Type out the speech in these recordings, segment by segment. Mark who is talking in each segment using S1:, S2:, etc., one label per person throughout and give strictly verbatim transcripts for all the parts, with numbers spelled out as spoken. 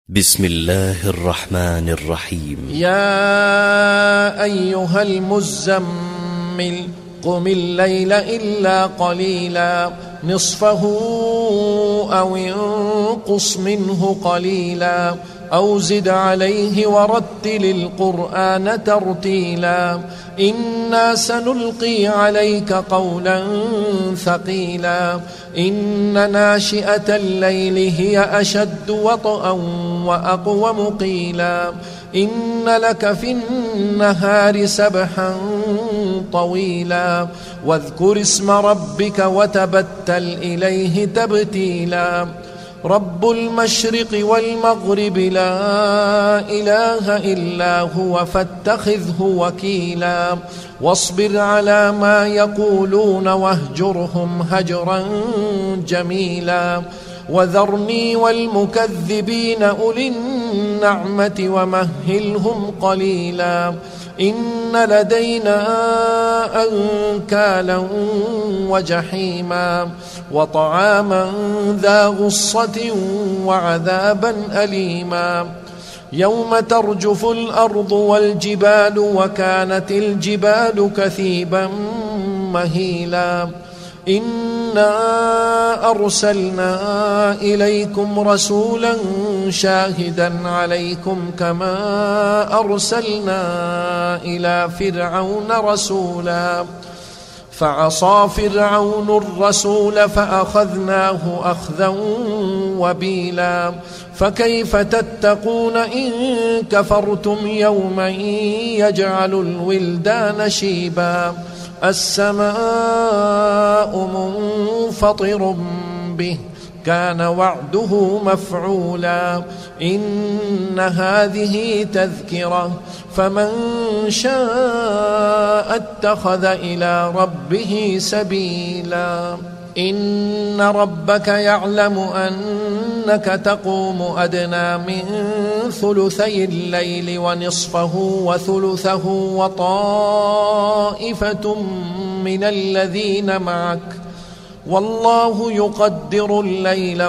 S1: بسم الله الرحمن الرحيم.
S2: يا أيها المزمل قم الليل إلا قليلا نصفه أو انقص منه قليلا أو زد عليه ورتل القرآن ترتيلا إنا سنلقي عليك قولا ثقيلا إن ناشئة الليل هي أشد وطئا وأقوم قيلا إن لك في النهار سبحا طويلا واذكر اسم ربك وتبتل إليه تبتيلا رب المشرق والمغرب لا إله إلا هو فاتخذه وكيلا واصبر على ما يقولون واهجرهم هجرا جميلا وذرني والمكذبين أولي النعمة ومهلهم قليلا إن لدينا أنكالا وجحيما وطعاما ذا غصة وعذابا أليما يوم ترجف الأرض والجبال وكانت الجبال كثيبا مهيلا إنا أرسلنا إليكم رسولا شاهدا عليكم كما أرسلنا إلى فرعون رسولا فعصى فرعون الرسول فأخذناه أخذا وبيلا فكيف تتقون إن كفرتم يوما يجعل الولدان شيبا السماء منفطر به كان وعده مفعولا إن هذه تذكرة فمن شاء اتخذ إلى ربه سبيلا إن ربك يعلم أنك تقوم أدنى من ثلثي الليل ونصفه وثلثه وطائفة من الذين معك والله يقدر الليل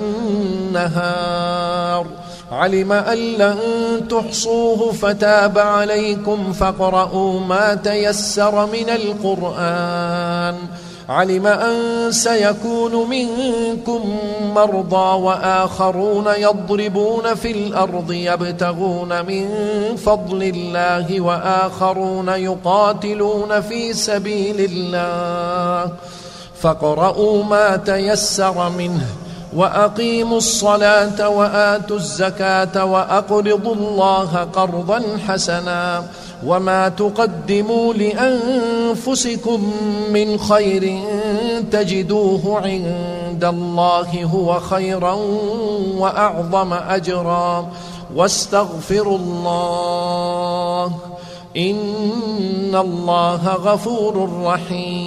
S2: والنهار علم أن لن تحصوه فتاب عليكم فاقرؤوا ما تيسر من القرآن علم أن سيكون منكم مرضى وآخرون يضربون في الأرض يبتغون من فضل الله وآخرون يقاتلون في سبيل الله فاقرؤوا ما تيسر منه وأقيموا الصلاة وآتوا الزكاة وأقرضوا الله قرضا حسنا وما تقدموا لأنفسكم من خير تجدوه عند الله هو خيرا وأعظم أجرا واستغفروا الله إن الله غفور رحيم.